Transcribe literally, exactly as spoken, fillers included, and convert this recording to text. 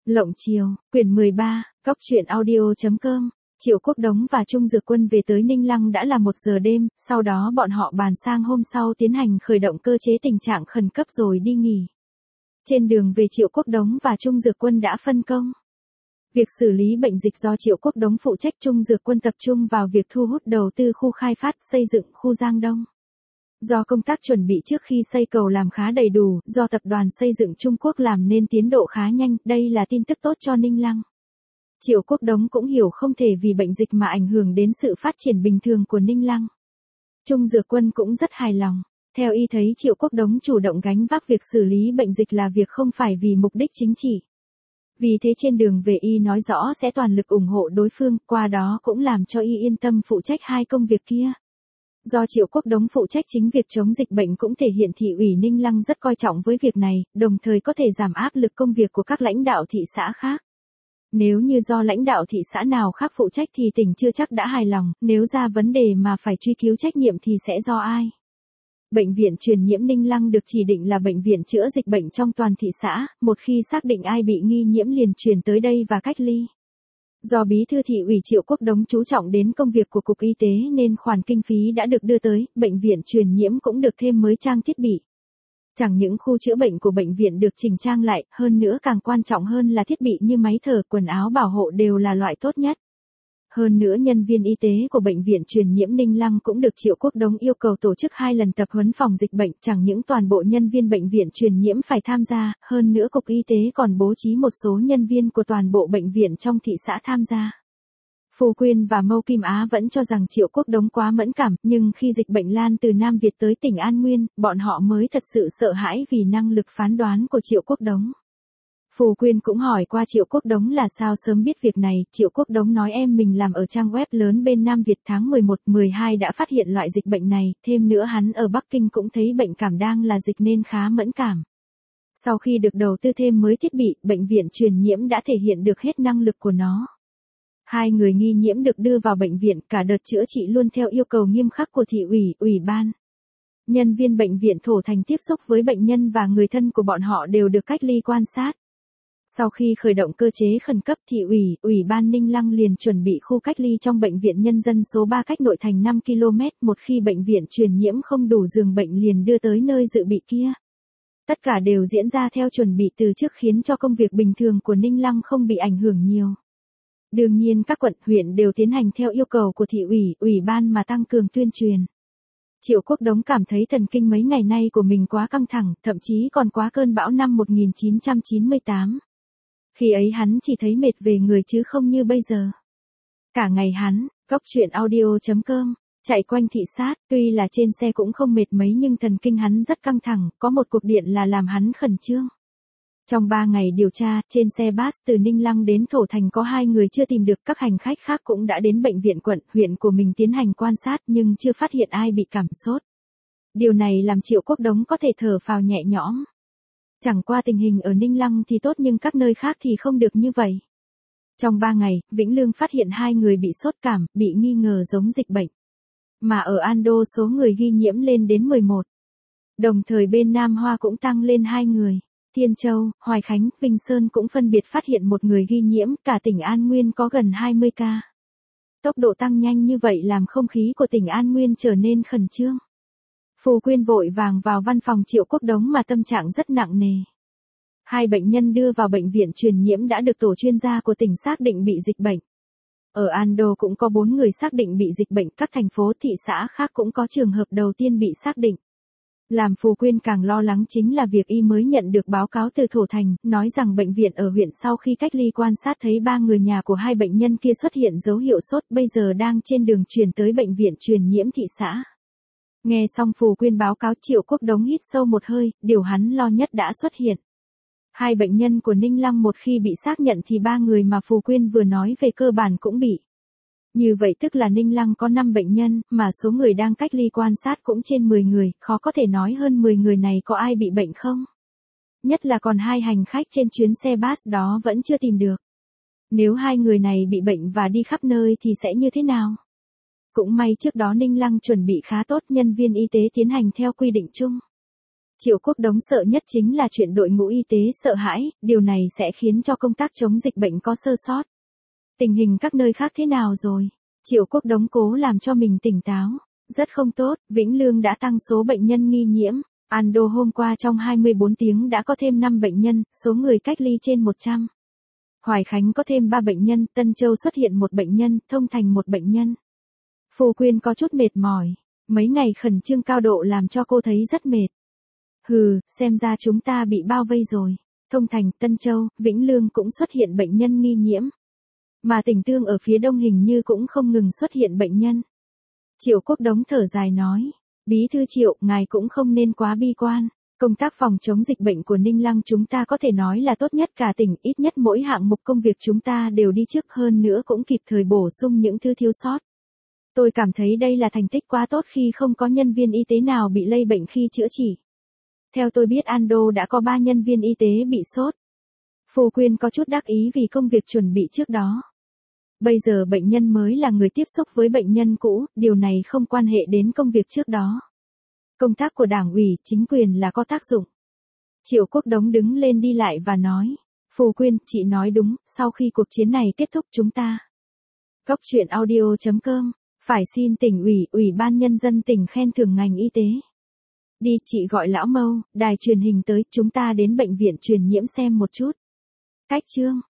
Lộng Chiều, quyển mười ba, Cóc truyện audio chấm com. Triệu Quốc Đống và Trung Dược Quân về tới Ninh Lăng đã là một giờ đêm, sau đó bọn họ bàn sang hôm sau tiến hành khởi động cơ chế tình trạng khẩn cấp rồi đi nghỉ. Trên đường về Triệu Quốc Đống và Trung Dược Quân đã phân công. Việc xử lý bệnh dịch do Triệu Quốc Đống phụ trách, Trung Dược Quân tập trung vào việc thu hút đầu tư khu khai phát xây dựng khu Giang Đông. Do công tác chuẩn bị trước khi xây cầu làm khá đầy đủ, do tập đoàn xây dựng Trung Quốc làm nên tiến độ khá nhanh, đây là tin tức tốt cho Ninh Lăng. Triệu Quốc Đống cũng hiểu không thể vì bệnh dịch mà ảnh hưởng đến sự phát triển bình thường của Ninh Lăng. Trung Dược Quân cũng rất hài lòng. Theo y thấy Triệu Quốc Đống chủ động gánh vác việc xử lý bệnh dịch là việc không phải vì mục đích chính trị. Vì thế trên đường về y nói rõ sẽ toàn lực ủng hộ đối phương, qua đó cũng làm cho y yên tâm phụ trách hai công việc kia. Do Triệu Quốc Đống phụ trách chính việc chống dịch bệnh cũng thể hiện thị ủy Ninh Lăng rất coi trọng với việc này, đồng thời có thể giảm áp lực công việc của các lãnh đạo thị xã khác. Nếu như do lãnh đạo thị xã nào khác phụ trách thì tỉnh chưa chắc đã hài lòng, nếu ra vấn đề mà phải truy cứu trách nhiệm thì sẽ do ai? Bệnh viện truyền nhiễm Ninh Lăng được chỉ định là bệnh viện chữa dịch bệnh trong toàn thị xã, một khi xác định ai bị nghi nhiễm liền truyền tới đây và cách ly. Do Bí thư thị ủy Triệu Quốc Đống chú trọng đến công việc của Cục Y tế nên khoản kinh phí đã được đưa tới, bệnh viện truyền nhiễm cũng được thêm mới trang thiết bị. Chẳng những khu chữa bệnh của bệnh viện được chỉnh trang lại, hơn nữa càng quan trọng hơn là thiết bị như máy thở, quần áo bảo hộ đều là loại tốt nhất. Hơn nữa nhân viên y tế của bệnh viện truyền nhiễm Ninh Lăng cũng được Triệu Quốc Đống yêu cầu tổ chức hai lần tập huấn phòng dịch bệnh, chẳng những toàn bộ nhân viên bệnh viện truyền nhiễm phải tham gia, hơn nữa Cục Y tế còn bố trí một số nhân viên của toàn bộ bệnh viện trong thị xã tham gia. Phù Quyên và Mâu Kim Á vẫn cho rằng Triệu Quốc Đống quá mẫn cảm, nhưng khi dịch bệnh lan từ Nam Việt tới tỉnh An Nguyên, bọn họ mới thật sự sợ hãi vì năng lực phán đoán của Triệu Quốc Đống. Phù Quyên cũng hỏi qua Triệu Quốc Đống là sao sớm biết việc này, Triệu Quốc Đống nói em mình làm ở trang web lớn bên Nam Việt tháng mười một, mười hai đã phát hiện loại dịch bệnh này, thêm nữa hắn ở Bắc Kinh cũng thấy bệnh cảm đang là dịch nên khá mẫn cảm. Sau khi được đầu tư thêm mới thiết bị, bệnh viện truyền nhiễm đã thể hiện được hết năng lực của nó. Hai người nghi nhiễm được đưa vào bệnh viện, cả đợt chữa trị luôn theo yêu cầu nghiêm khắc của thị ủy, ủy ban. Nhân viên bệnh viện Thổ Thành tiếp xúc với bệnh nhân và người thân của bọn họ đều được cách ly quan sát. Sau khi khởi động cơ chế khẩn cấp, thị ủy, ủy ban Ninh Lăng liền chuẩn bị khu cách ly trong bệnh viện nhân dân số ba cách nội thành năm ki lô mét, một khi bệnh viện truyền nhiễm không đủ giường bệnh liền đưa tới nơi dự bị kia. Tất cả đều diễn ra theo chuẩn bị từ trước khiến cho công việc bình thường của Ninh Lăng không bị ảnh hưởng nhiều. Đương nhiên các quận, huyện đều tiến hành theo yêu cầu của thị ủy, ủy ban mà tăng cường tuyên truyền. Triệu Quốc Đống cảm thấy thần kinh mấy ngày nay của mình quá căng thẳng, thậm chí còn quá cơn bão năm một nghìn chín trăm chín mươi tám. Khi ấy hắn chỉ thấy mệt về người chứ không như bây giờ. Cả ngày hắn, Cóc truyện audio chấm com, chạy quanh thị sát, tuy là trên xe cũng không mệt mấy nhưng thần kinh hắn rất căng thẳng, có một cuộc điện là làm hắn khẩn trương. Trong ba ngày điều tra, trên xe bus từ Ninh Lăng đến Thổ Thành có hai người chưa tìm được, các hành khách khác cũng đã đến bệnh viện quận, huyện của mình tiến hành quan sát nhưng chưa phát hiện ai bị cảm sốt. Điều này làm Triệu Quốc Đống có thể thở phào nhẹ nhõm. Chẳng qua tình hình ở Ninh Lăng thì tốt nhưng các nơi khác thì không được như vậy. Trong ba ngày, Vĩnh Lương phát hiện hai người bị sốt cảm, bị nghi ngờ giống dịch bệnh. Mà ở An Đô số người ghi nhiễm lên đến mười một. Đồng thời bên Nam Hoa cũng tăng lên hai người. Thiên Châu, Hoài Khánh, Vinh Sơn cũng phân biệt phát hiện một người ghi nhiễm, cả tỉnh An Nguyên có gần hai mươi ca. Tốc độ tăng nhanh như vậy làm không khí của tỉnh An Nguyên trở nên khẩn trương. Phù Quyên vội vàng vào văn phòng Triệu Quốc Đống mà tâm trạng rất nặng nề. Hai bệnh nhân đưa vào bệnh viện truyền nhiễm đã được tổ chuyên gia của tỉnh xác định bị dịch bệnh. Ở An Đô cũng có bốn người xác định bị dịch bệnh, các thành phố thị xã khác cũng có trường hợp đầu tiên bị xác định. Làm Phù Quyên càng lo lắng chính là việc y mới nhận được báo cáo từ Thổ Thành, nói rằng bệnh viện ở huyện sau khi cách ly quan sát thấy ba người nhà của hai bệnh nhân kia xuất hiện dấu hiệu sốt, bây giờ đang trên đường chuyển tới bệnh viện truyền nhiễm thị xã. Nghe xong Phù Quyên báo cáo, Triệu Quốc Đống hít sâu một hơi, điều hắn lo nhất đã xuất hiện. Hai bệnh nhân của Ninh Lăng một khi bị xác nhận thì ba người mà Phù Quyên vừa nói về cơ bản cũng bị. Như vậy tức là Ninh Lăng có năm bệnh nhân, mà số người đang cách ly quan sát cũng trên mười người, khó có thể nói hơn mười người này có ai bị bệnh không. Nhất là còn hai hành khách trên chuyến xe bus đó vẫn chưa tìm được. Nếu hai người này bị bệnh và đi khắp nơi thì sẽ như thế nào? Cũng may trước đó Ninh Lăng chuẩn bị khá tốt, nhân viên y tế tiến hành theo quy định chung. Triệu Quốc Đống sợ nhất chính là chuyện đội ngũ y tế sợ hãi, điều này sẽ khiến cho công tác chống dịch bệnh có sơ sót. Tình hình các nơi khác thế nào rồi? Triệu Quốc Đống cố làm cho mình tỉnh táo. Rất không tốt, Vĩnh Lương đã tăng số bệnh nhân nghi nhiễm. Ando hôm qua trong hai mươi bốn tiếng đã có thêm năm bệnh nhân, số người cách ly trên một trăm. Hoài Khánh có thêm ba bệnh nhân, Tân Châu xuất hiện một bệnh nhân, Thông Thành một bệnh nhân. Phù Quyên có chút mệt mỏi. Mấy ngày khẩn trương cao độ làm cho cô thấy rất mệt. Hừ, xem ra chúng ta bị bao vây rồi. Thông Thành, Tân Châu, Vĩnh Lương cũng xuất hiện bệnh nhân nghi nhiễm. Mà Tỉnh Tương ở phía đông hình như cũng không ngừng xuất hiện bệnh nhân. Triệu Quốc Đống thở dài nói. Bí thư Triệu, ngài cũng không nên quá bi quan. Công tác phòng chống dịch bệnh của Ninh Lăng chúng ta có thể nói là tốt nhất cả tỉnh, ít nhất mỗi hạng mục công việc chúng ta đều đi trước, hơn nữa cũng kịp thời bổ sung những thứ thiếu sót. Tôi cảm thấy đây là thành tích quá tốt khi không có nhân viên y tế nào bị lây bệnh khi chữa trị. Theo tôi biết Ando đã có ba nhân viên y tế bị sốt. Phù Quyên có chút đắc ý vì công việc chuẩn bị trước đó. Bây giờ bệnh nhân mới là người tiếp xúc với bệnh nhân cũ, điều này không quan hệ đến công việc trước đó. Công tác của đảng ủy, chính quyền là có tác dụng. Triệu Quốc Đống đứng lên đi lại và nói. Phù Quyên, chị nói đúng, sau khi cuộc chiến này kết thúc chúng ta. Góc truyện audio chấm com, phải xin tỉnh ủy, ủy ban nhân dân tỉnh khen thưởng ngành y tế. Đi, chị gọi lão Mâu, đài truyền hình tới, chúng ta đến bệnh viện truyền nhiễm xem một chút. Cách chương.